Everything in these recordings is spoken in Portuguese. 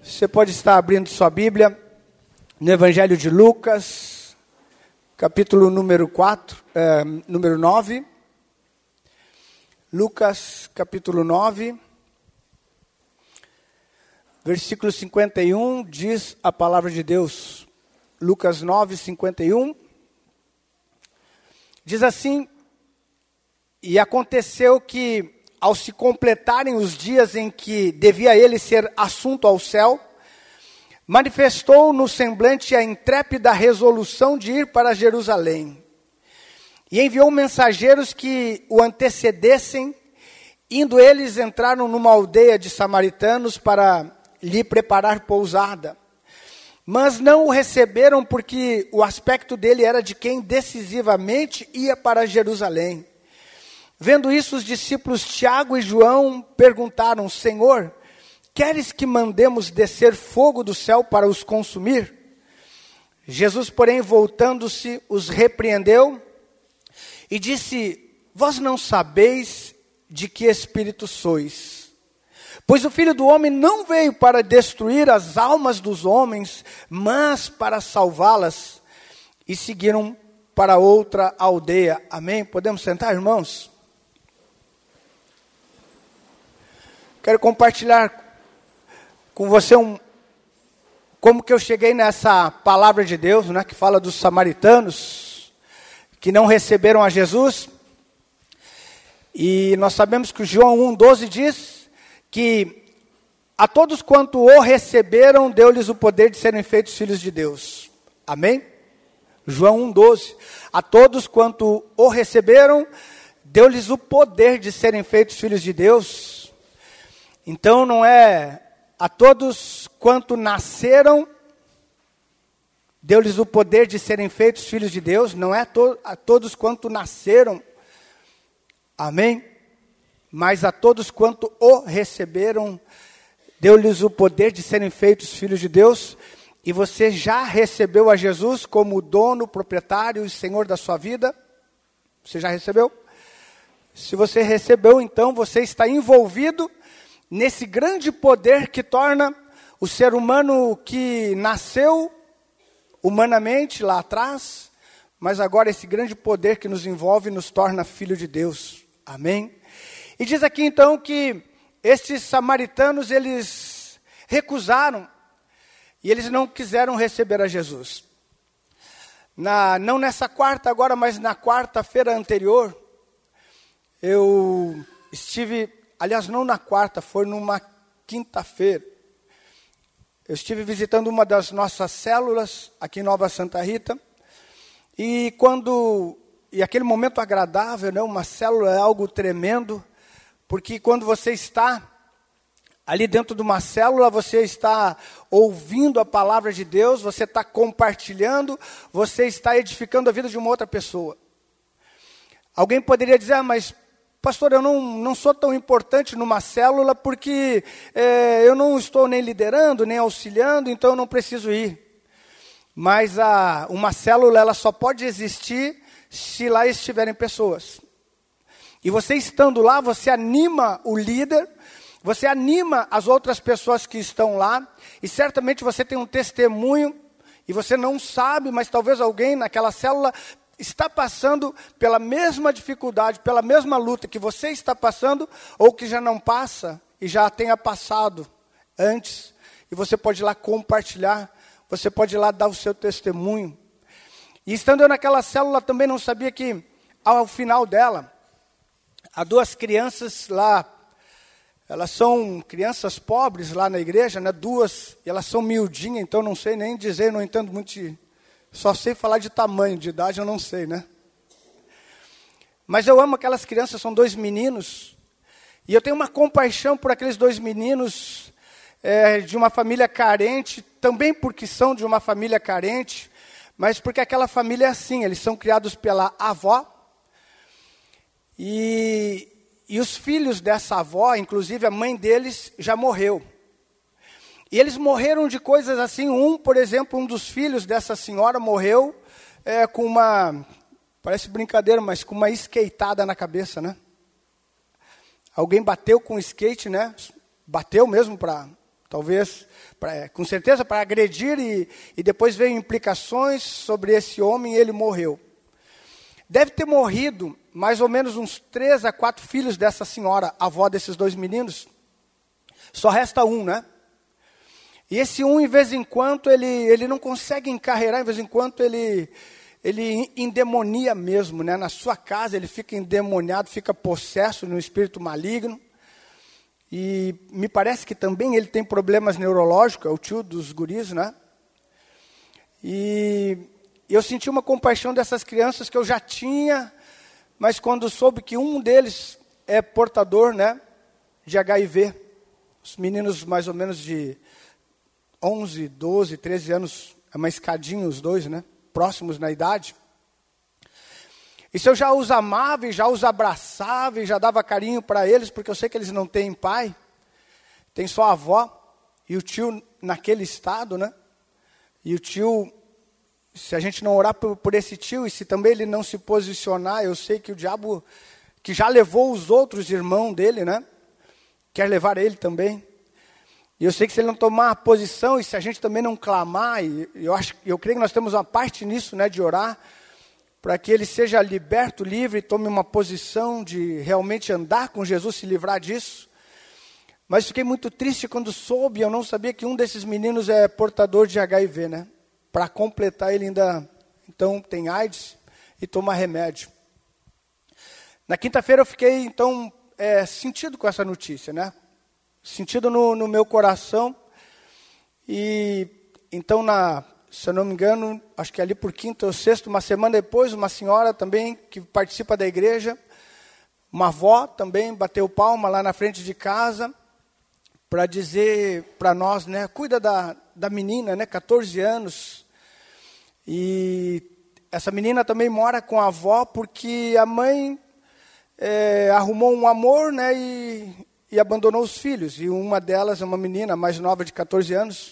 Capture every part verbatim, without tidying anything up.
Você pode estar abrindo sua Bíblia no Evangelho de Lucas, capítulo número quatro, é, número nove. Lucas, capítulo nove, versículo cinquenta e um, diz a palavra de Deus. Lucas nove, cinquenta e um. Diz assim: e aconteceu que, ao se completarem os dias em que devia ele ser assunto ao céu, manifestou no semblante a intrépida resolução de ir para Jerusalém. E enviou mensageiros que o antecedessem. Indo eles, entraram numa aldeia de samaritanos para lhe preparar pousada. Mas não o receberam, porque o aspecto dele era de quem decisivamente ia para Jerusalém. Vendo isso, os discípulos Tiago e João perguntaram: Senhor, queres que mandemos descer fogo do céu para os consumir? Jesus, porém, voltando-se, os repreendeu e disse: vós não sabeis de que espírito sois, pois o Filho do Homem não veio para destruir as almas dos homens, mas para salvá-las. E seguiram para outra aldeia. Amém? Podemos sentar, irmãos? Quero compartilhar com você um, como que eu cheguei nessa palavra de Deus, né, que fala dos samaritanos que não receberam a Jesus. E nós sabemos que o João um, doze diz que a todos quanto o receberam, deu-lhes o poder de serem feitos filhos de Deus. Amém? João um, doze. A todos quanto o receberam, deu-lhes o poder de serem feitos filhos de Deus. Então não é a todos quanto nasceram, deu-lhes o poder de serem feitos filhos de Deus, não é a, to- a todos quanto nasceram, amém? Mas a todos quanto o receberam, deu-lhes o poder de serem feitos filhos de Deus. E você já recebeu a Jesus como dono, proprietário e Senhor da sua vida? Você já recebeu? Se você recebeu, então você está envolvido nesse grande poder que torna o ser humano que nasceu humanamente lá atrás, mas agora esse grande poder que nos envolve nos torna filho de Deus. Amém? E diz aqui então que estes samaritanos, eles recusaram e eles não quiseram receber a Jesus. Na, não nessa quarta agora, mas na quarta-feira anterior, eu estive... Aliás, não na quarta, foi numa quinta-feira. Eu estive visitando uma das nossas células aqui em Nova Santa Rita. E quando, e aquele momento agradável, né, uma célula é algo tremendo, porque quando você está ali dentro de uma célula, você está ouvindo a palavra de Deus, você está compartilhando, você está edificando a vida de uma outra pessoa. Alguém poderia dizer: ah, mas pastor, eu não, não sou tão importante numa célula porque é, eu não estou nem liderando, nem auxiliando, então eu não preciso ir. Mas a, uma célula ela só pode existir se lá estiverem pessoas. E você estando lá, você anima o líder, você anima as outras pessoas que estão lá, e certamente você tem um testemunho, e você não sabe, mas talvez alguém naquela célula está passando pela mesma dificuldade, pela mesma luta que você está passando, ou que já não passa e já tenha passado antes. E você pode ir lá compartilhar, você pode ir lá dar o seu testemunho. E estando eu naquela célula, também não sabia que, ao final dela, há duas crianças lá, elas são crianças pobres lá na igreja, né? Duas, e elas são miudinhas, então não sei nem dizer, não entendo muito de... Só sei falar de tamanho, de idade eu não sei, né? Mas eu amo aquelas crianças, são dois meninos. E eu tenho uma compaixão por aqueles dois meninos é, de uma família carente, também porque são de uma família carente, mas porque aquela família é assim, eles são criados pela avó. E, e os filhos dessa avó, inclusive a mãe deles, já morreu. E eles morreram de coisas assim. Um, por exemplo, um dos filhos dessa senhora morreu é, com uma, parece brincadeira, mas com uma skateada na cabeça, né? Alguém bateu com skate, né? Bateu mesmo para talvez, pra, com certeza, para agredir, e, e depois veio implicações sobre esse homem e ele morreu. Deve ter morrido mais ou menos uns três a quatro filhos dessa senhora, avó desses dois meninos. Só resta um, né? E esse um, em vez em quando, ele, ele não consegue encarreirar, em vez em quando ele, ele endemonia mesmo, né? Na sua casa ele fica endemoniado, fica possesso no espírito maligno. E me parece que também ele tem problemas neurológicos, é o tio dos guris, né? E eu senti uma compaixão dessas crianças que eu já tinha, mas quando soube que um deles é portador, né, de H I V, os meninos mais ou menos de onze, doze, treze anos, é uma escadinha os dois, né? Próximos na idade. E se eu já os amava e já os abraçava e já dava carinho para eles, porque eu sei que eles não têm pai, tem só a avó e o tio naquele estado, né? E o tio, se a gente não orar por, por esse tio, e se também ele não se posicionar, eu sei que o diabo, que já levou os outros irmãos dele, né? Quer levar ele também. E eu sei que se ele não tomar a posição, e se a gente também não clamar, e eu, acho, eu creio que nós temos uma parte nisso, né, de orar, para que ele seja liberto, livre, e tome uma posição de realmente andar com Jesus, se livrar disso. Mas fiquei muito triste quando soube, eu não sabia que um desses meninos é portador de H I V, né? Para completar, ele ainda, então, tem AIDS e toma remédio. Na quinta-feira eu fiquei, então, é, sentido com essa notícia, né? Sentido no, no meu coração. E então, na, se eu não me engano, acho que ali por quinta ou sexta, uma semana depois, uma senhora também que participa da igreja, uma avó também bateu palma lá na frente de casa para dizer para nós, né, cuida da, da menina, né, catorze anos. E essa menina também mora com a avó porque a mãe é, arrumou um amor, né, e e abandonou os filhos, e uma delas é uma menina mais nova de catorze anos,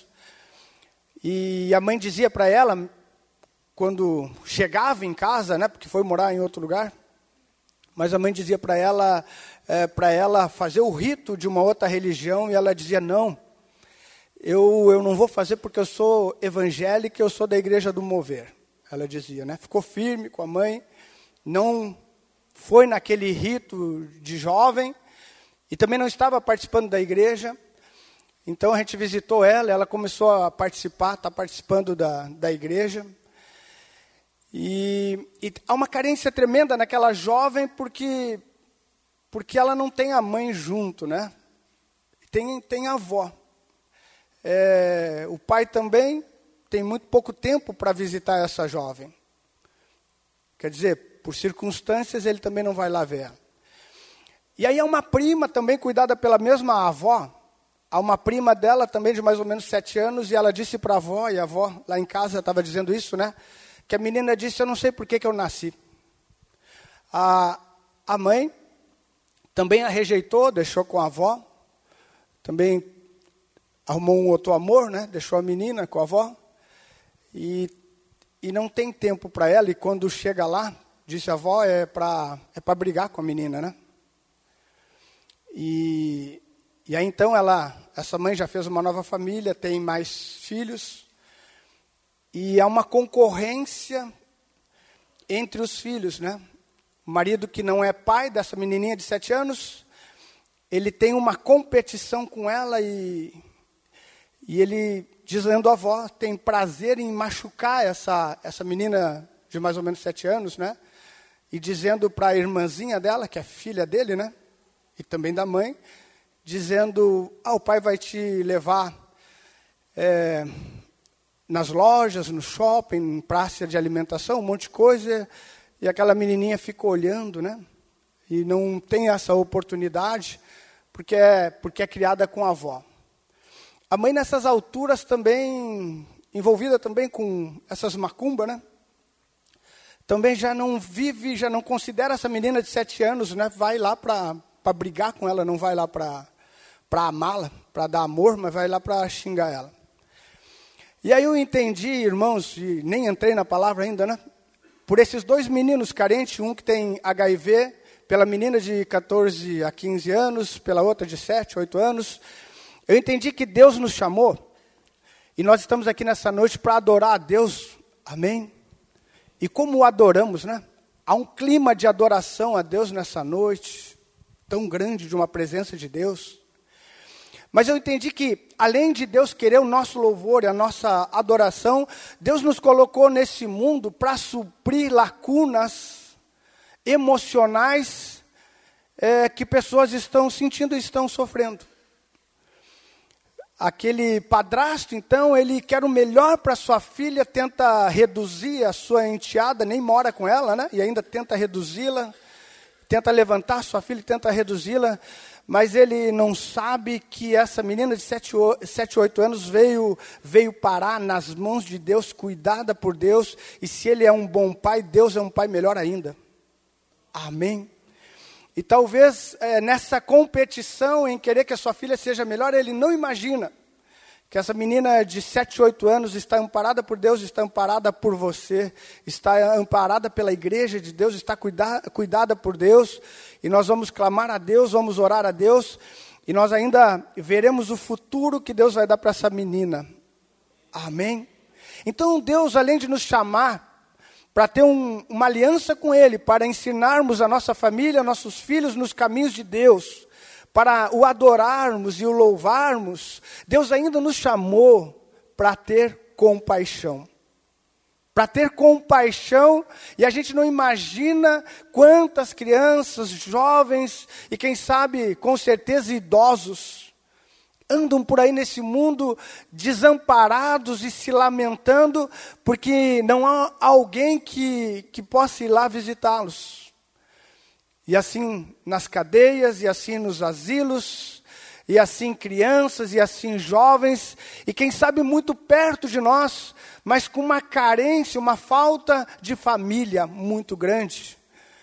e a mãe dizia para ela, quando chegava em casa, né, porque foi morar em outro lugar, mas a mãe dizia para ela, é, para ela fazer o rito de uma outra religião, e ela dizia, não, eu, eu não vou fazer porque eu sou evangélica, eu sou da igreja do mover, ela dizia, né, ficou firme com a mãe, não foi naquele rito de jovem, e também não estava participando da igreja. Então a gente visitou ela, ela começou a participar, está participando da, da igreja. E, e há uma carência tremenda naquela jovem porque, porque ela não tem a mãe junto, né? Tem, tem a avó. É, o pai também tem muito pouco tempo para visitar essa jovem. Quer dizer, por circunstâncias ele também não vai lá ver ela. E aí há uma prima também cuidada pela mesma avó, há uma prima dela também de mais ou menos sete anos, e ela disse para a avó, e a avó lá em casa estava dizendo isso, né? Que a menina disse, eu não sei por que, que eu nasci. A, a mãe também a rejeitou, deixou com a avó, também arrumou um outro amor, né? Deixou a menina com a avó, e, e não tem tempo para ela, e quando chega lá, disse a avó, é para é para brigar com a menina, né? E, e aí então ela, essa mãe já fez uma nova família, tem mais filhos, e há uma concorrência entre os filhos, né? O marido que não é pai dessa menininha de sete anos, ele tem uma competição com ela e, e ele, dizendo à avó, tem prazer em machucar essa, essa menina de mais ou menos sete anos, né? E dizendo para a irmãzinha dela, que é filha dele, né? E também da mãe, dizendo, ah, o pai vai te levar é, nas lojas, no shopping, em praça de alimentação, um monte de coisa, e aquela menininha fica olhando, né? E não tem essa oportunidade, porque é, porque é criada com a avó. A mãe nessas alturas também, envolvida também com essas macumbas, né? Também já não vive, já não considera essa menina de sete anos, né? Vai lá para... para brigar com ela, não vai lá para para amá-la, para dar amor, mas vai lá para xingar ela. E aí eu entendi, irmãos, e nem entrei na palavra ainda, né? Por esses dois meninos carentes, um que tem H I V, pela menina de catorze a quinze anos, pela outra de sete, oito anos, Eu entendi que Deus nos chamou, e nós estamos aqui nessa noite para adorar a Deus, amém? E como o adoramos, né? Há um clima de adoração a Deus nessa noite, tão grande, de uma presença de Deus. Mas eu entendi que, além de Deus querer o nosso louvor e a nossa adoração, Deus nos colocou nesse mundo para suprir lacunas emocionais é, que pessoas estão sentindo e estão sofrendo. Aquele padrasto, então, ele quer o melhor para sua filha, tenta reduzir a sua enteada, nem mora com ela, né? E ainda tenta reduzi-la, tenta levantar sua filha, tenta reduzi-la, mas ele não sabe que essa menina de sete, oito anos veio, veio parar nas mãos de Deus, cuidada por Deus, e se ele é um bom pai, Deus é um pai melhor ainda. Amém? E talvez é, nessa competição em querer que a sua filha seja melhor, ele não imagina que essa menina de sete, oito anos está amparada por Deus, está amparada por você, está amparada pela igreja de Deus, está cuida, cuidada por Deus, e nós vamos clamar a Deus, vamos orar a Deus, e nós ainda veremos o futuro que Deus vai dar para essa menina. Amém? Então Deus, além de nos chamar, para ter um, uma aliança com Ele, para ensinarmos a nossa família, nossos filhos nos caminhos de Deus, para o adorarmos e o louvarmos, Deus ainda nos chamou para ter compaixão. Para ter compaixão, e a gente não imagina quantas crianças, jovens, e quem sabe, com certeza, idosos, andam por aí nesse mundo desamparados e se lamentando, porque não há alguém que, que possa ir lá visitá-los. E assim nas cadeias, e assim nos asilos, e assim crianças, e assim jovens, e quem sabe muito perto de nós, mas com uma carência, uma falta de família muito grande.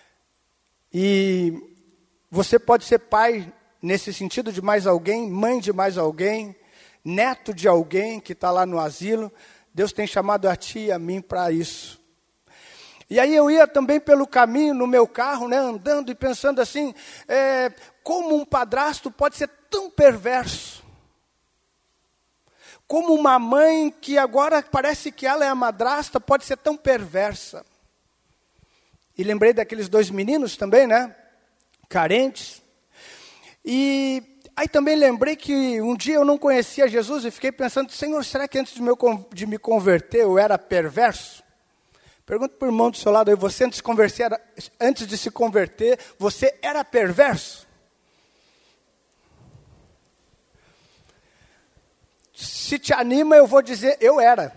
E você pode ser pai nesse sentido de mais alguém, mãe de mais alguém, neto de alguém que está lá no asilo. Deus tem chamado a ti e a mim para isso. E aí eu ia também pelo caminho, no meu carro, né, andando e pensando assim, é, como um padrasto pode ser tão perverso? Como uma mãe que agora parece que ela é a madrasta, pode ser tão perversa? E lembrei daqueles dois meninos também, né, carentes. E aí também lembrei que um dia eu não conhecia Jesus e fiquei pensando, Senhor, será que antes de, meu, de me converter eu era perverso? Pergunta para o irmão do seu lado aí, você antes de, converter, antes de se converter, você era perverso? Se te anima, eu vou dizer, eu era.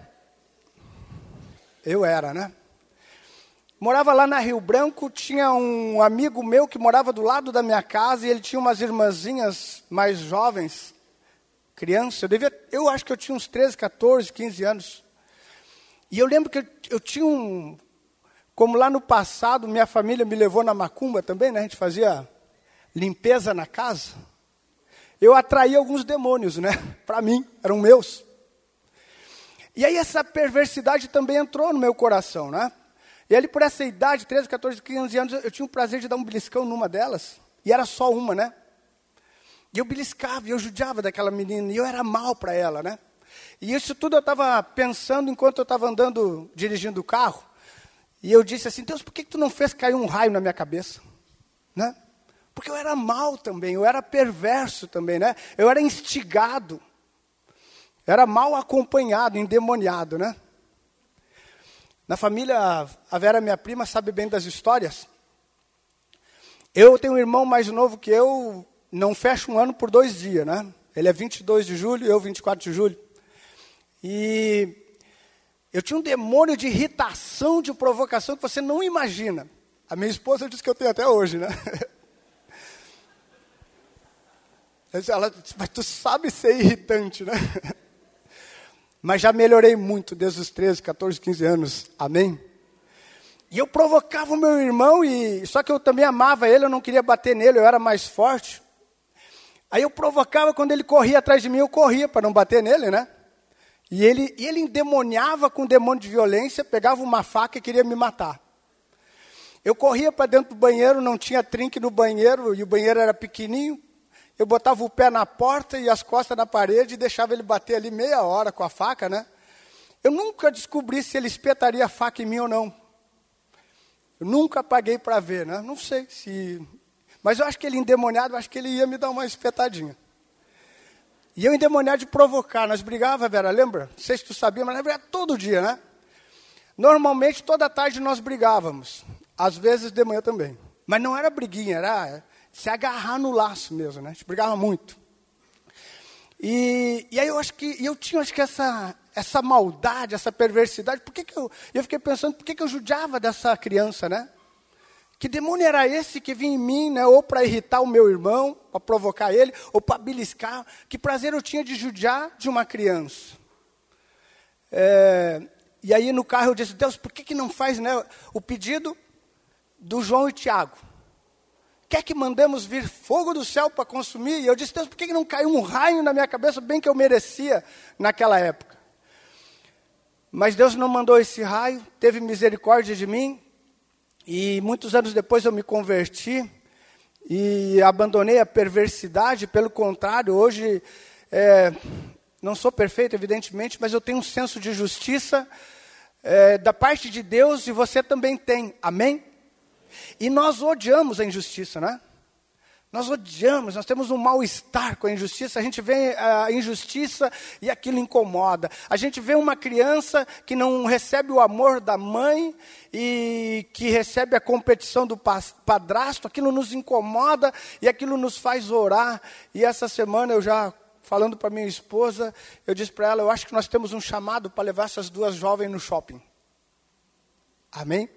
Eu era, né? Morava lá na Rio Branco, tinha um amigo meu que morava do lado da minha casa, e ele tinha umas irmãzinhas mais jovens, criança, eu, devia, eu acho que eu tinha uns treze, quatorze, quinze anos. E eu lembro que eu, eu tinha um, como lá no passado, minha família me levou na macumba também, né? A gente fazia limpeza na casa. Eu atraía alguns demônios, né? Para mim, eram meus. E aí essa perversidade também entrou no meu coração, né? E ali por essa idade, treze, quatorze, quinze anos, eu tinha o prazer de dar um beliscão numa delas. E era só uma, né? E eu beliscava, e eu judiava daquela menina, e eu era mal para ela, né? E isso tudo eu estava pensando enquanto eu estava andando, dirigindo o carro. E eu disse assim, Deus, por que, que tu não fez cair um raio na minha cabeça? Né? Porque eu era mal também, eu era perverso também, né? Eu era instigado. Eu era mal acompanhado, endemoniado, né? Na família, a Vera, minha prima, sabe bem das histórias. Eu tenho um irmão mais novo que eu, não fecho um ano por dois dias, né? Ele é vinte e dois de julho, eu vinte e quatro de julho. E eu tinha um demônio de irritação, de provocação que você não imagina. A minha esposa disse que eu tenho até hoje, né? Ela disse, mas tu sabe ser irritante, né? Mas já melhorei muito desde os treze, quatorze, quinze anos. Amém? E eu provocava o meu irmão, e só que eu também amava ele, eu não queria bater nele, eu era mais forte. Aí eu provocava, quando ele corria atrás de mim, eu corria para não bater nele, né? E ele, e ele endemoniava com um demônio de violência, pegava uma faca e queria me matar. Eu corria para dentro do banheiro, não tinha trinque no banheiro, e o banheiro era pequenininho. eu botava o pé na porta e as costas na parede e deixava ele bater ali meia hora com a faca, né? Eu nunca descobri se ele espetaria a faca em mim ou não. Eu nunca paguei para ver, né? Não sei se... Mas eu acho que ele endemoniado, eu acho que ele ia me dar uma espetadinha. E eu endemoniado de provocar. Nós brigávamos, Vera, lembra? Não sei se tu sabia, mas era todo dia, né? Normalmente, toda tarde nós brigávamos. Às vezes de manhã também. Mas não era briguinha, era se agarrar no laço mesmo, né? A gente brigava muito. E, e aí eu acho que... Eu tinha, acho que essa... essa maldade, essa perversidade, por que que eu, eu fiquei pensando, por que que eu judiava dessa criança, né? Que demônio era esse que vinha em mim, né? Ou para irritar o meu irmão, para provocar ele, ou para beliscar. Que prazer eu tinha de judiar de uma criança. É, e aí no carro eu disse, Deus, por que que não faz, né, o pedido do João e Tiago? Quer que mandemos vir fogo do céu para consumir? E eu disse, Deus, por que que não caiu um raio na minha cabeça, bem que eu merecia naquela época? Mas Deus não mandou esse raio, teve misericórdia de mim, e muitos anos depois eu me converti, e abandonei a perversidade. Pelo contrário, hoje, é, não sou perfeito, evidentemente, mas eu tenho um senso de justiça é, da parte de Deus, e você também tem, amém? E nós odiamos a injustiça, né? Nós odiamos, nós temos um mal-estar com a injustiça. A gente vê a injustiça e aquilo incomoda. A gente vê uma criança que não recebe o amor da mãe e que recebe a competição do padrasto. Aquilo nos incomoda e aquilo nos faz orar. E essa semana eu já, falando para minha esposa, eu disse para ela, eu acho que nós temos um chamado para levar essas duas jovens no shopping. Amém?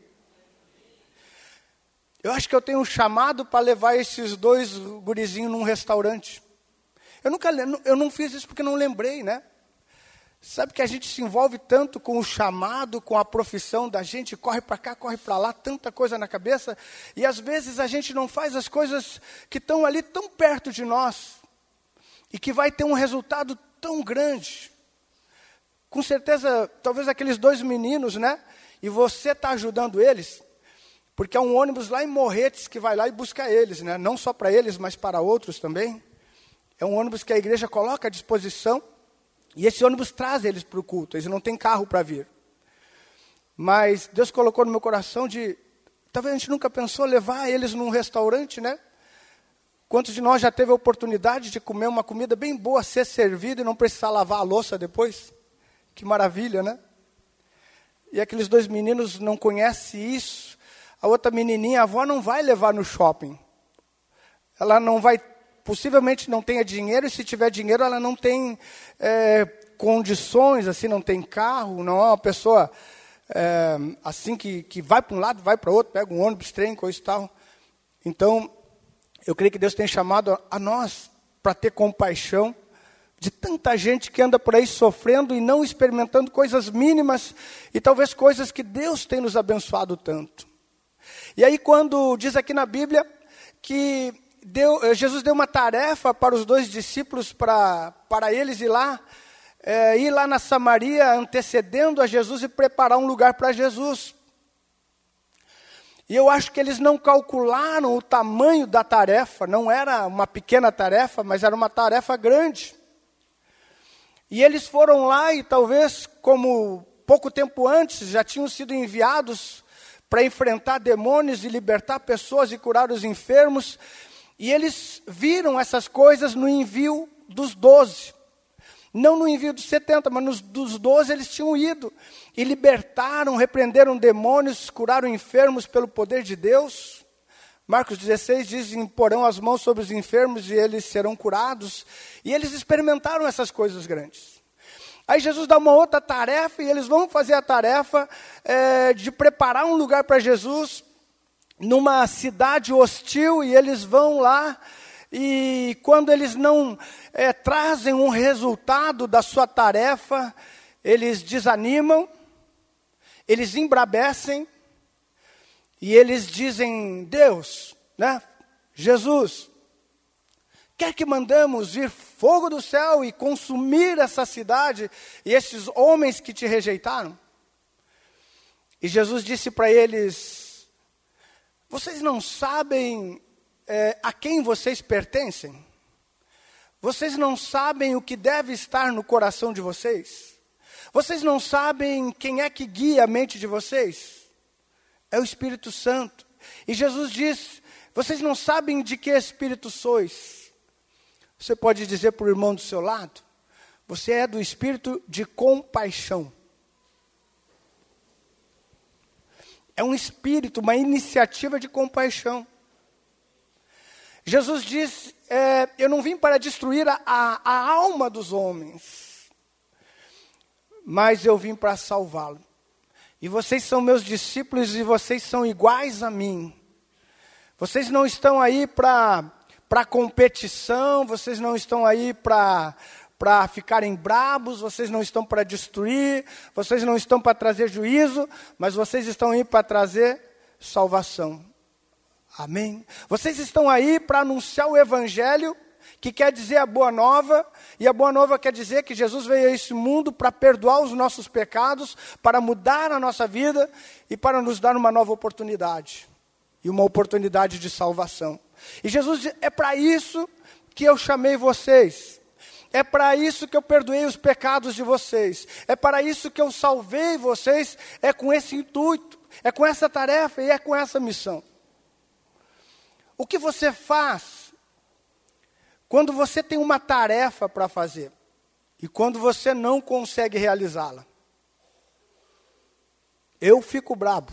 Eu acho que eu tenho um chamado para levar esses dois gurizinhos num restaurante. Eu, nunca, eu não fiz isso porque não lembrei, né? Sabe que a gente se envolve tanto com o chamado, com a profissão da gente, corre para cá, corre para lá, tanta coisa na cabeça, e às vezes a gente não faz as coisas que estão ali tão perto de nós, e que vai ter um resultado tão grande. Com certeza, talvez aqueles dois meninos, né? E você está ajudando eles. Porque é um ônibus lá em Morretes que vai lá e busca eles, né? Não só para eles, mas para outros também. É um ônibus que a igreja coloca à disposição, e esse ônibus traz eles para o culto, eles não têm carro para vir. Mas Deus colocou no meu coração de, talvez a gente nunca pensou levar eles num restaurante, né? Quantos de nós já teve a oportunidade de comer uma comida bem boa, ser servido e não precisar lavar a louça depois? Que maravilha, né? E aqueles dois meninos não conhecem isso. A outra menininha, a avó não vai levar no shopping. Ela não vai, possivelmente não tenha dinheiro, e se tiver dinheiro, ela não tem é, condições, assim, não tem carro, não é uma pessoa é, assim que, que vai para um lado, vai para o outro, pega um ônibus, trem, coisa e tal. Então, eu creio que Deus tem chamado a, a nós para ter compaixão de tanta gente que anda por aí sofrendo e não experimentando coisas mínimas, e talvez coisas que Deus tem nos abençoado tanto. E aí quando diz aqui na Bíblia que deu, Jesus deu uma tarefa para os dois discípulos, para, para eles ir lá, é, ir lá na Samaria, antecedendo a Jesus e preparar um lugar para Jesus. E eu acho que eles não calcularam o tamanho da tarefa, não era uma pequena tarefa, mas era uma tarefa grande. E eles foram lá e talvez, como pouco tempo antes, já tinham sido enviados para enfrentar demônios e libertar pessoas e curar os enfermos. E eles viram essas coisas no envio dos doze. Não no envio dos setenta, mas nos, dos doze eles tinham ido. E libertaram, repreenderam demônios, curaram enfermos pelo poder de Deus. Marcos dezesseis diz, imporão as mãos sobre os enfermos e eles serão curados. E eles experimentaram essas coisas grandes. Aí Jesus dá uma outra tarefa, e eles vão fazer a tarefa é, de preparar um lugar para Jesus, numa cidade hostil, e eles vão lá, e quando eles não é, trazem um resultado da sua tarefa, eles desanimam, eles embrabecem, e eles dizem, Deus, né, Jesus, quer que mandamos vir fogo do céu e consumir essa cidade e esses homens que te rejeitaram? E Jesus disse para eles, vocês não sabem é, a quem vocês pertencem? Vocês não sabem o que deve estar no coração de vocês? Vocês não sabem quem é que guia a mente de vocês? É o Espírito Santo. E Jesus diz, vocês não sabem de que espírito sois. Você pode dizer para o irmão do seu lado, você é do espírito de compaixão. É um espírito, uma iniciativa de compaixão. Jesus diz, é, eu não vim para destruir a, a, a alma dos homens, mas eu vim para salvá-lo. E vocês são meus discípulos e vocês são iguais a mim. Vocês não estão aí para para competição, vocês não estão aí para para ficarem brabos, vocês não estão para destruir, vocês não estão para trazer juízo, mas vocês estão aí para trazer salvação. Amém? Vocês estão aí para anunciar o Evangelho, que quer dizer a boa nova, e a boa nova quer dizer que Jesus veio a esse mundo para perdoar os nossos pecados, para mudar a nossa vida e para nos dar uma nova oportunidade. E uma oportunidade de salvação. E Jesus diz, é para isso que eu chamei vocês. É para isso que eu perdoei os pecados de vocês. É para isso que eu salvei vocês. É com esse intuito. É com essa tarefa e é com essa missão. O que você faz quando você tem uma tarefa para fazer e quando você não consegue realizá-la? Eu fico brabo.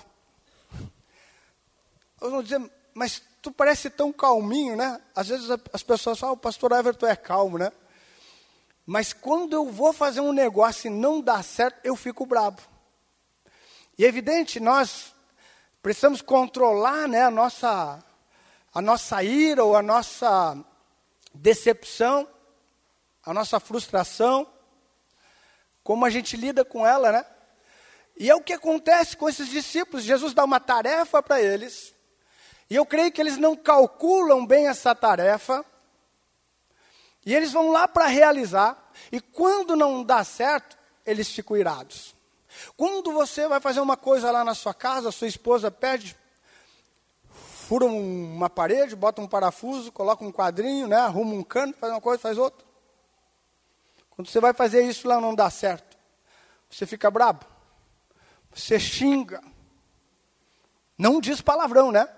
Eu vou dizer, mas tu parece tão calminho, né? Às vezes as pessoas falam, o pastor Everton é calmo, né? Mas quando eu vou fazer um negócio e não dá certo, eu fico brabo. E é evidente, nós precisamos controlar, né, a nossa, a nossa ira ou a nossa decepção, a nossa frustração, como a gente lida com ela, né? E é o que acontece com esses discípulos. Jesus dá uma tarefa para eles, e eu creio que eles não calculam bem essa tarefa, e eles vão lá para realizar, e quando não dá certo, eles ficam irados. Quando você vai fazer uma coisa lá na sua casa, a sua esposa pede, fura uma parede, bota um parafuso, coloca um quadrinho, né, arruma um cano, faz uma coisa, faz outra. Quando você vai fazer isso lá não dá certo, você fica brabo, você xinga, não diz palavrão, né?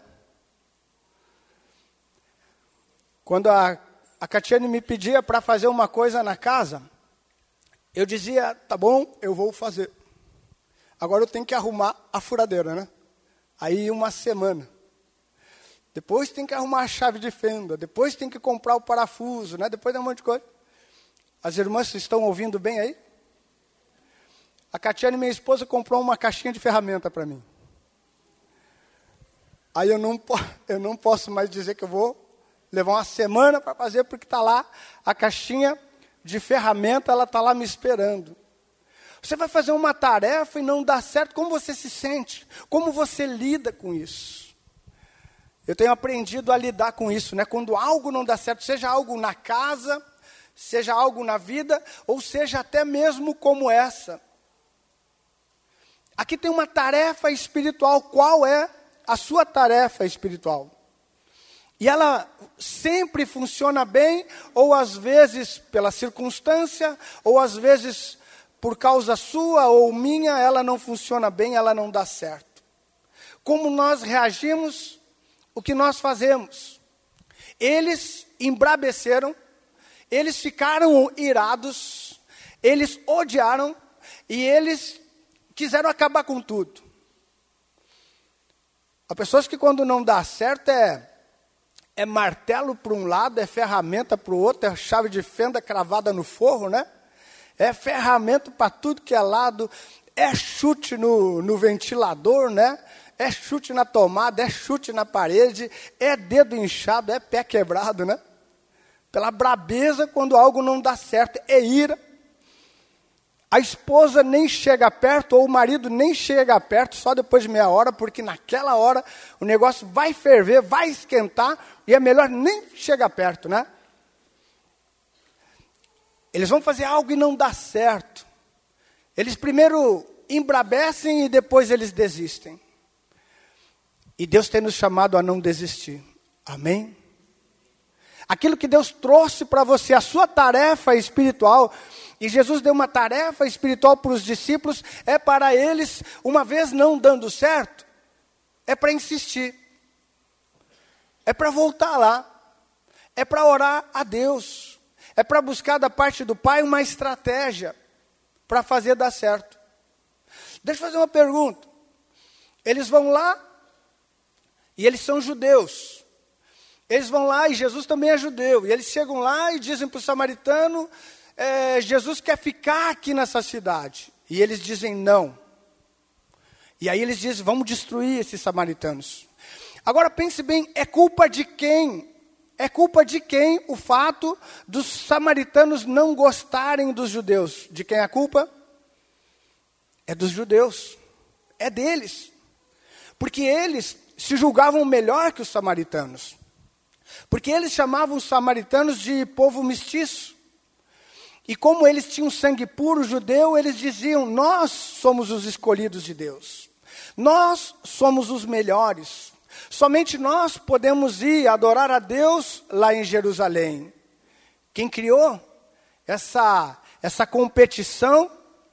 Quando a, a Catiane me pedia para fazer uma coisa na casa, eu dizia, tá bom, eu vou fazer. Agora eu tenho que arrumar a furadeira, né? Aí uma semana. Depois tem que arrumar a chave de fenda, depois tem que comprar o parafuso, né? Depois tem um monte de coisa. As irmãs estão ouvindo bem aí? A Catiane, minha esposa, comprou uma caixinha de ferramenta para mim. Aí eu não, eu não posso mais dizer que eu vou levar uma semana para fazer, porque está lá a caixinha de ferramenta, ela está lá me esperando. Você vai fazer uma tarefa e não dá certo, como você se sente? Como você lida com isso? Eu tenho aprendido a lidar com isso, né? Quando algo não dá certo, seja algo na casa, seja algo na vida, ou seja até mesmo como essa. Aqui tem uma tarefa espiritual. Qual é a sua tarefa espiritual? E ela sempre funciona bem, ou às vezes pela circunstância, ou às vezes por causa sua ou minha, ela não funciona bem, ela não dá certo. Como nós reagimos, o que nós fazemos? Eles embraveceram, eles ficaram irados, eles odiaram e eles quiseram acabar com tudo. Há pessoas que quando não dá certo é... É martelo para um lado, é ferramenta para o outro, é chave de fenda cravada no forro, né? É ferramenta para tudo que é lado, é chute no, no ventilador, né? É chute na tomada, é chute na parede, é dedo inchado, é pé quebrado, né? Pela brabeza quando algo não dá certo, é ira. A esposa nem chega perto, ou o marido nem chega perto, só depois de meia hora, porque naquela hora o negócio vai ferver, vai esquentar, e é melhor nem chegar perto, né? Eles vão fazer algo e não dá certo. Eles primeiro embrabecem e depois eles desistem. E Deus tem nos chamado a não desistir. Amém? Aquilo que Deus trouxe para você, a sua tarefa espiritual, e Jesus deu uma tarefa espiritual para os discípulos, é para eles, uma vez não dando certo, é para insistir, é para voltar lá, é para orar a Deus, é para buscar da parte do Pai uma estratégia para fazer dar certo. Deixa eu fazer uma pergunta. Eles vão lá, e eles são judeus. Eles vão lá, e Jesus também é judeu. E eles chegam lá e dizem para o samaritano, é, Jesus quer ficar aqui nessa cidade. E eles dizem não. E aí eles dizem, vamos destruir esses samaritanos. Agora pense bem, é culpa de quem? É culpa de quem o fato dos samaritanos não gostarem dos judeus? De quem é a culpa? É dos judeus. É deles. Porque eles se julgavam melhor que os samaritanos. Porque eles chamavam os samaritanos de povo mestiço. E como eles tinham sangue puro judeu, eles diziam, nós somos os escolhidos de Deus. Nós somos os melhores. Somente nós podemos ir adorar a Deus lá em Jerusalém. Quem criou essa, essa competição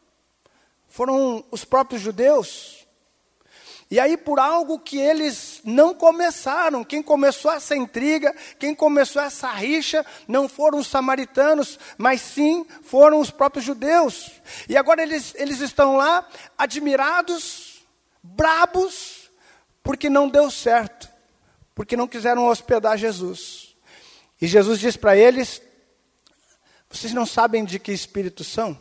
foram os próprios judeus. E aí, por algo que eles não começaram, quem começou essa intriga, quem começou essa rixa, não foram os samaritanos, mas sim foram os próprios judeus. E agora eles, eles estão lá, admirados, brabos, porque não deu certo, porque não quiseram hospedar Jesus. E Jesus diz para eles, vocês não sabem de que espírito são?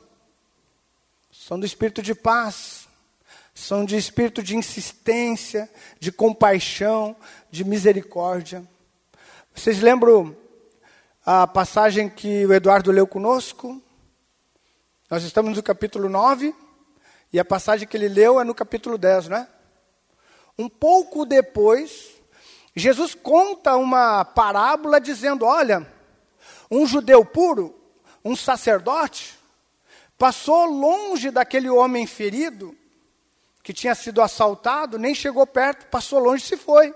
São do espírito de paz. São de espírito de insistência, de compaixão, de misericórdia. Vocês lembram a passagem que o Eduardo leu conosco? Nós estamos no capítulo nove, e a passagem que ele leu é no capítulo dez, não é? Um pouco depois, Jesus conta uma parábola dizendo, olha, um judeu puro, um sacerdote, passou longe daquele homem ferido, que tinha sido assaltado, nem chegou perto, passou longe e se foi.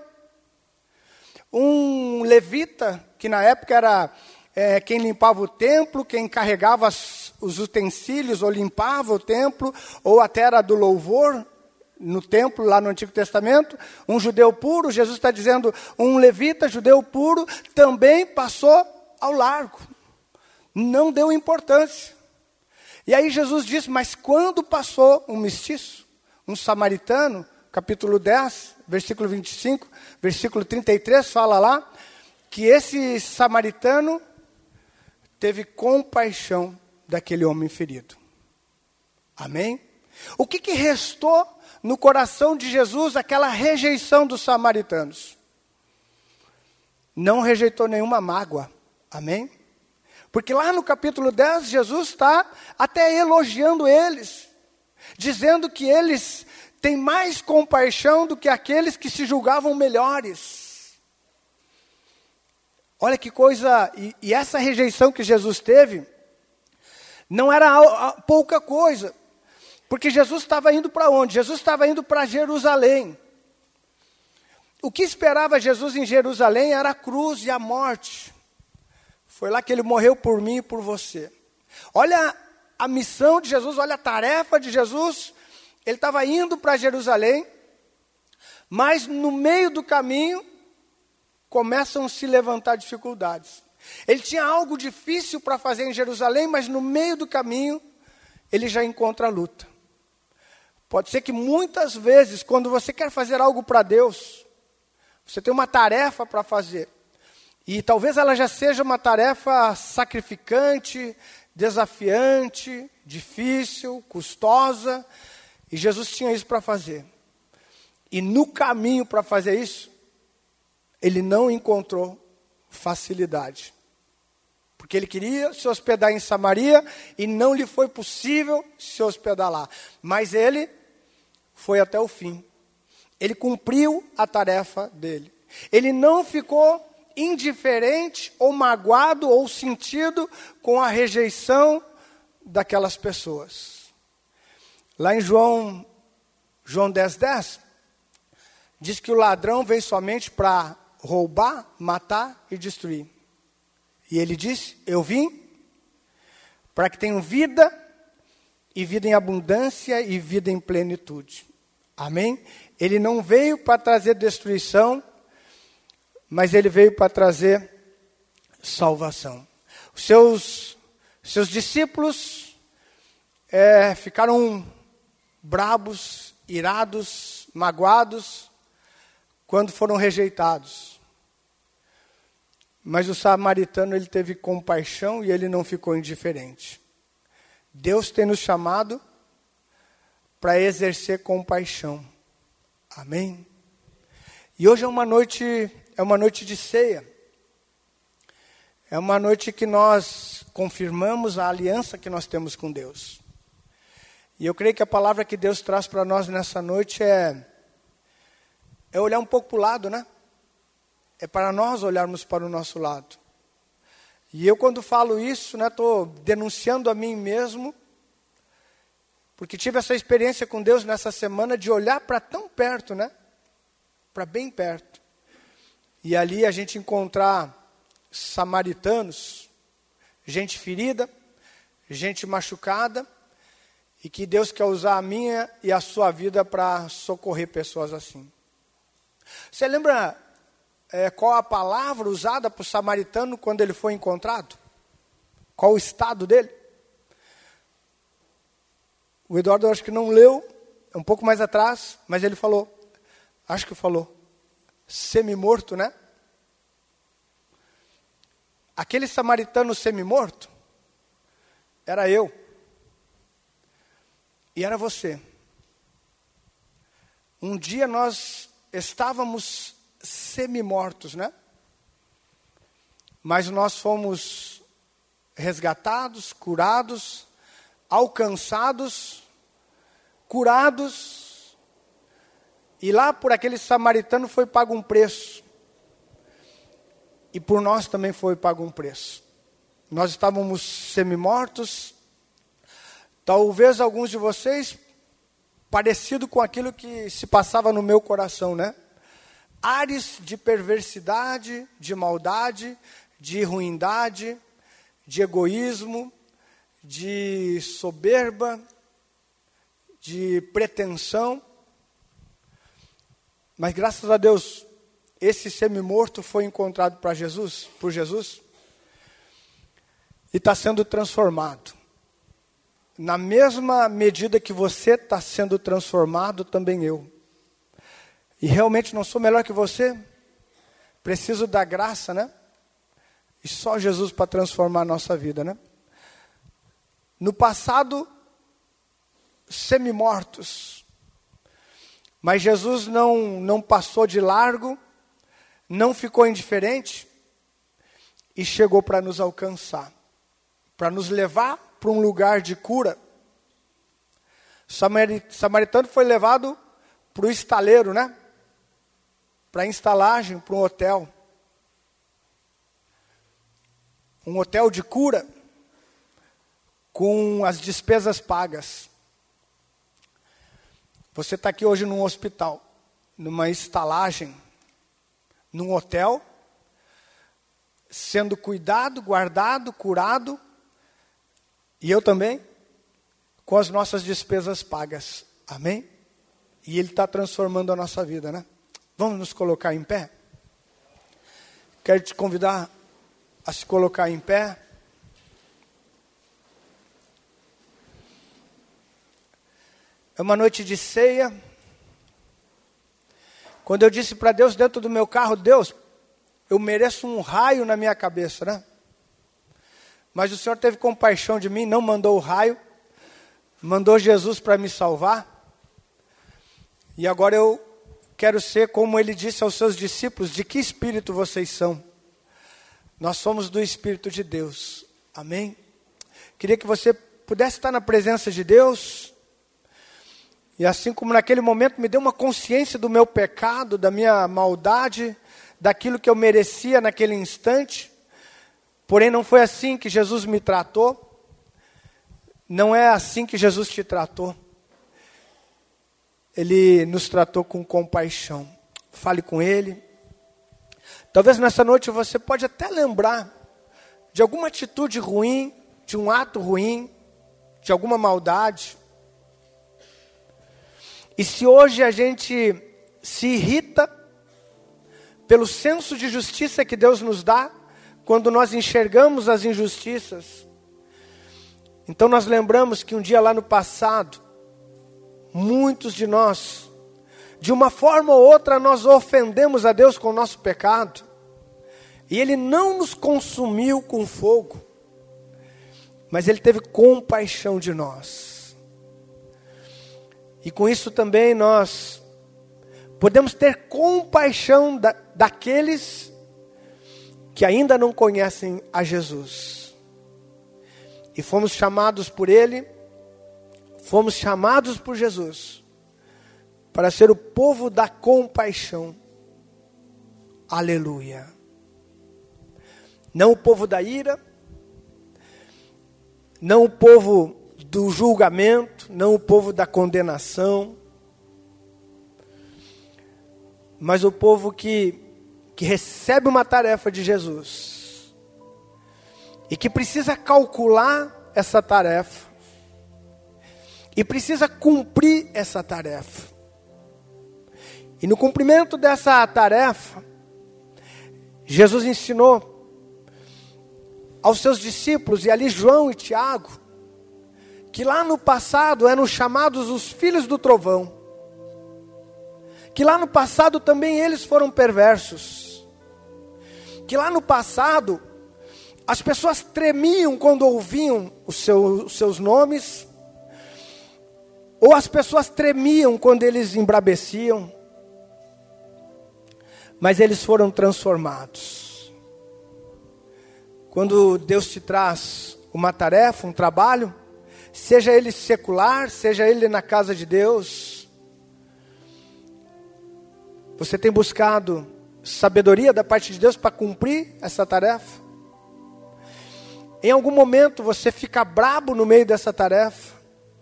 Um levita, que na época era é, quem limpava o templo, quem carregava as, os utensílios, ou limpava o templo, ou até era do louvor, no templo, lá no Antigo Testamento, um judeu puro, Jesus está dizendo, um levita, judeu puro, também passou ao largo. Não deu importância. E aí Jesus disse, mas quando passou um mestiço, um samaritano, capítulo dez, versículo vinte e cinco, versículo trinta e três, fala lá, que esse samaritano teve compaixão daquele homem ferido. Amém? O que, que restou no coração de Jesus, aquela rejeição dos samaritanos? Não rejeitou nenhuma mágoa. Amém? Porque lá no capítulo dez, Jesus está até elogiando eles, dizendo que eles têm mais compaixão do que aqueles que se julgavam melhores. Olha que coisa, e, e essa rejeição que Jesus teve, não era a, a, pouca coisa, porque Jesus estava indo para onde? Jesus estava indo para Jerusalém. O que esperava Jesus em Jerusalém era a cruz e a morte. Foi lá que ele morreu por mim e por você. Olha a missão de Jesus, olha a tarefa de Jesus. Ele estava indo para Jerusalém, mas no meio do caminho começam a se levantar dificuldades. Ele tinha algo difícil para fazer em Jerusalém, mas no meio do caminho ele já encontra a luta. Pode ser que muitas vezes, quando você quer fazer algo para Deus, você tem uma tarefa para fazer. E talvez ela já seja uma tarefa sacrificante, desafiante, difícil, custosa. E Jesus tinha isso para fazer. E no caminho para fazer isso, ele não encontrou facilidade. Porque ele queria se hospedar em Samaria e não lhe foi possível se hospedar lá. Mas ele foi até o fim. Ele cumpriu a tarefa dele. Ele não ficou indiferente ou magoado ou sentido com a rejeição daquelas pessoas. Lá em João, João dez, dez, diz que o ladrão vem somente para roubar, matar e destruir. E ele disse, eu vim para que tenham vida, e vida em abundância, e vida em plenitude. Amém? Ele não veio para trazer destruição, mas ele veio para trazer salvação. Os seus, seus discípulos é, ficaram brabos, irados, magoados, quando foram rejeitados. Mas o samaritano, ele teve compaixão e ele não ficou indiferente. Deus tem nos chamado para exercer compaixão. Amém? E hoje é uma noite, é uma noite de ceia. É uma noite que nós confirmamos a aliança que nós temos com Deus. E eu creio que a palavra que Deus traz para nós nessa noite é, é olhar um pouco para o lado, né? É para nós olharmos para o nosso lado. E eu, quando falo isso, né, estou denunciando a mim mesmo, porque tive essa experiência com Deus nessa semana de olhar para tão perto, né? Para bem perto. E ali a gente encontrar samaritanos, gente ferida, gente machucada, e que Deus quer usar a minha e a sua vida para socorrer pessoas assim. Você lembra é, qual a palavra usada para o samaritano quando ele foi encontrado? Qual o estado dele? O Eduardo eu acho que não leu, é um pouco mais atrás, mas ele falou, acho que falou, semi-morto, né? Aquele samaritano semi-morto era eu. E era você. Um dia nós estávamos semi-mortos, né? Mas nós fomos resgatados, curados, alcançados, curados. E lá por aquele samaritano foi pago um preço. E por nós também foi pago um preço. Nós estávamos semi-mortos. Talvez alguns de vocês, parecido com aquilo que se passava no meu coração, né? Ares de perversidade, de maldade, de ruindade, de egoísmo, de soberba, de pretensão. Mas graças a Deus, esse semi-morto foi encontrado para Jesus, por Jesus, e está sendo transformado. Na mesma medida que você está sendo transformado, também eu. E realmente não sou melhor que você. Preciso da graça, né? E só Jesus para transformar a nossa vida, né? No passado, semi-mortos. Mas Jesus não, não passou de largo, não ficou indiferente e chegou para nos alcançar. Para nos levar para um lugar de cura. O samaritano foi levado para o estaleiro, né? Para a instalagem, para um hotel. Um hotel de cura, com as despesas pagas. Você está aqui hoje num hospital, numa estalagem, num hotel, sendo cuidado, guardado, curado, e eu também, com as nossas despesas pagas. Amém? E Ele está transformando a nossa vida, né? Vamos nos colocar em pé? Quero te convidar a se colocar em pé. É uma noite de ceia. Quando eu disse para Deus dentro do meu carro, Deus, eu mereço um raio na minha cabeça, né? Mas o Senhor teve compaixão de mim, não mandou o raio, mandou Jesus para me salvar. E agora eu quero ser como Ele disse aos seus discípulos, de que espírito vocês são? Nós somos do Espírito de Deus. Amém? Queria que você pudesse estar na presença de Deus. E assim como naquele momento me deu uma consciência do meu pecado, da minha maldade, daquilo que eu merecia naquele instante. Porém, não foi assim que Jesus me tratou. Não é assim que Jesus te tratou. Ele nos tratou com compaixão. Fale com Ele. Talvez nessa noite você pode até lembrar de alguma atitude ruim, de um ato ruim, de alguma maldade. E se hoje a gente se irrita pelo senso de justiça que Deus nos dá, quando nós enxergamos as injustiças, então nós lembramos que um dia lá no passado, muitos de nós, de uma forma ou outra, nós ofendemos a Deus com o nosso pecado, e Ele não nos consumiu com fogo, mas Ele teve compaixão de nós. E com isso também nós podemos ter compaixão da, daqueles que ainda não conhecem a Jesus. E fomos chamados por Ele, fomos chamados por Jesus, para ser o povo da compaixão. Aleluia. Não o povo da ira, não o povo do julgamento, não o povo da condenação, mas o povo que, que recebe uma tarefa de Jesus e que precisa calcular essa tarefa e precisa cumprir essa tarefa. E no cumprimento dessa tarefa, Jesus ensinou aos seus discípulos, e ali João e Tiago, que lá no passado eram chamados os filhos do trovão, que lá no passado também eles foram perversos, que lá no passado as pessoas tremiam quando ouviam os seus, os seus nomes, ou as pessoas tremiam quando eles embrabeciam, mas eles foram transformados. Quando Deus te traz uma tarefa, um trabalho, seja ele secular, seja ele na casa de Deus, você tem buscado sabedoria da parte de Deus para cumprir essa tarefa? Em algum momento você fica brabo no meio dessa tarefa,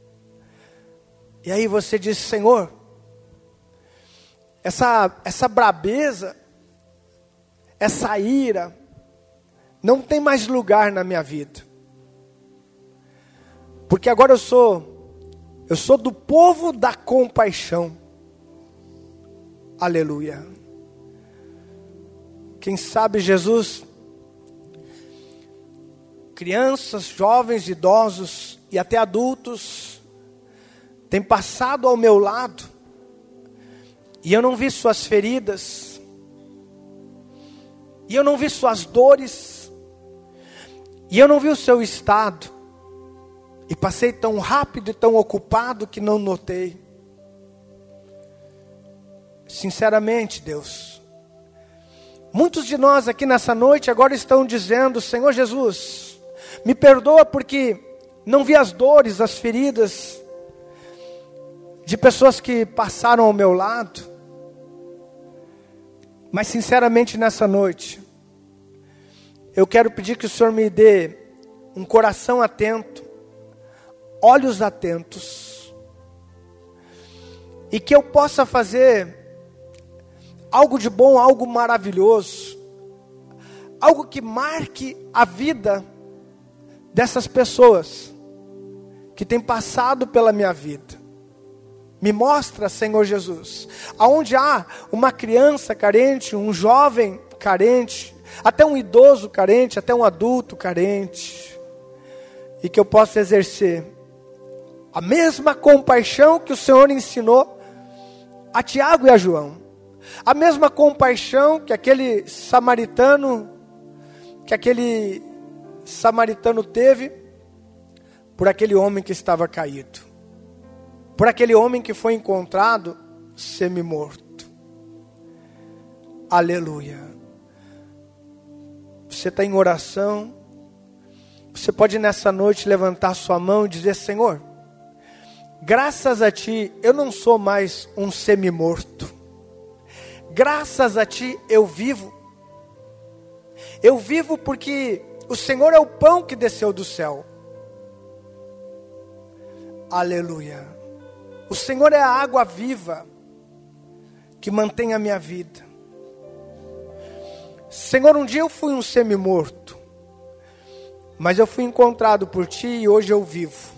e aí você diz: Senhor, essa, essa brabeza, essa ira, não tem mais lugar na minha vida. Porque agora eu sou, eu sou do povo da compaixão. Aleluia. Quem sabe Jesus, crianças, jovens, idosos e até adultos, tem passado ao meu lado, e eu não vi suas feridas, e eu não vi suas dores, e eu não vi o seu estado, e passei tão rápido e tão ocupado que não notei. Sinceramente, Deus, muitos de nós aqui nessa noite agora estão dizendo: Senhor Jesus, me perdoa porque não vi as dores, as feridas de pessoas que passaram ao meu lado. Mas sinceramente nessa noite, eu quero pedir que o Senhor me dê um coração atento, olhos atentos, e que eu possa fazer algo de bom, algo maravilhoso, algo que marque a vida dessas pessoas que têm passado pela minha vida. Me mostra, Senhor Jesus, aonde há uma criança carente, um jovem carente, até um idoso carente, até um adulto carente, e que eu possa exercer a mesma compaixão que o Senhor ensinou a Tiago e a João, a mesma compaixão que aquele samaritano, que aquele samaritano teve por aquele homem que estava caído, por aquele homem que foi encontrado semi-morto. Aleluia. Você está em oração, você pode nessa noite levantar sua mão e dizer: Senhor, graças a Ti eu não sou mais um semi-morto, graças a Ti eu vivo, eu vivo porque o Senhor é o pão que desceu do céu. Aleluia. O Senhor é a água viva que mantém a minha vida. Senhor, um dia eu fui um semi-morto, Mas eu fui encontrado por Ti e hoje eu vivo.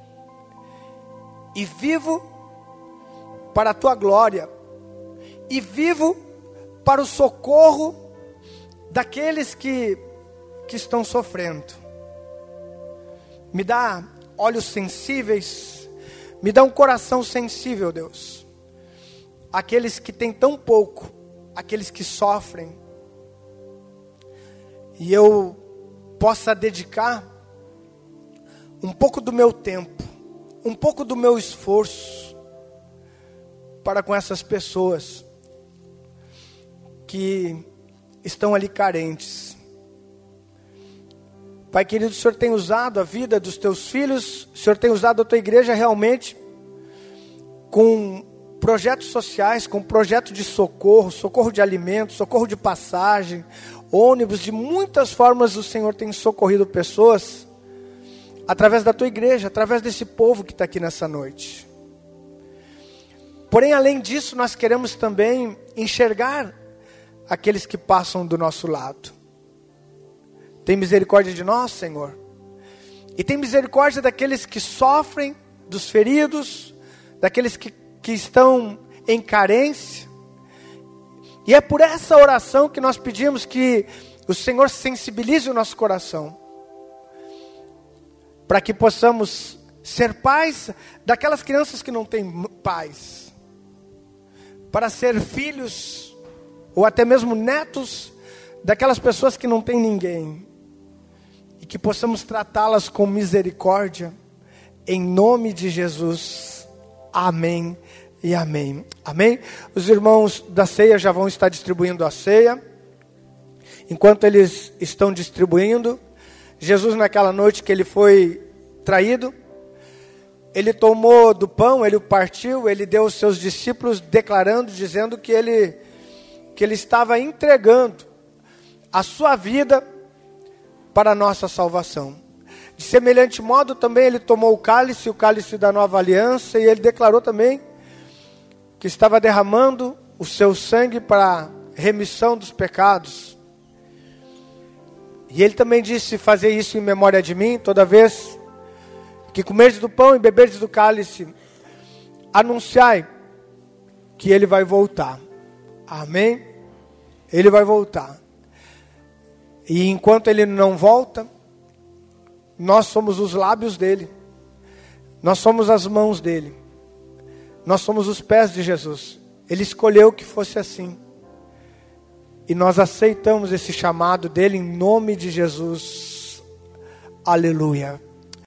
E vivo para a Tua glória. E vivo para o socorro daqueles que, que estão sofrendo. Me dá olhos sensíveis, me dá um coração sensível, Deus. Aqueles que têm tão pouco, aqueles que sofrem. E eu possa dedicar um pouco do meu tempo, um pouco do meu esforço para com essas pessoas que estão ali carentes. Pai querido, o Senhor tem usado a vida dos Teus filhos, o Senhor tem usado a Tua igreja realmente com projetos sociais, com projeto de socorro, socorro de alimentos, socorro de passagem, ônibus, de muitas formas o Senhor tem socorrido pessoas, através da Tua igreja, através desse povo que está aqui nessa noite. Porém, além disso, nós queremos também enxergar aqueles que passam do nosso lado. Tem misericórdia de nós, Senhor. E tem misericórdia daqueles que sofrem, dos feridos, daqueles que, que estão em carência. E é por essa oração que nós pedimos que o Senhor sensibilize o nosso coração, para que possamos ser pais daquelas crianças que não têm pais, para ser filhos ou até mesmo netos daquelas pessoas que não têm ninguém, e que possamos tratá-las com misericórdia, em nome de Jesus. Amém e amém. Amém? Os irmãos da ceia já vão estar distribuindo a ceia. Enquanto eles estão distribuindo, Jesus, naquela noite que ele foi traído, ele tomou do pão, ele o partiu, ele deu aos seus discípulos, declarando, dizendo que ele, que ele estava entregando a sua vida para a nossa salvação. De semelhante modo também ele tomou o cálice, o cálice da nova aliança, e ele declarou também que estava derramando o seu sangue para remissão dos pecados. E ele também disse: fazer isso em memória de mim, toda vez que comerdes do pão e beberdes do cálice, anunciai que ele vai voltar. Amém? Ele vai voltar. E enquanto ele não volta, nós somos os lábios dele, nós somos as mãos dele, nós somos os pés de Jesus. Ele escolheu que fosse assim, e nós aceitamos esse chamado dele em nome de Jesus. Aleluia.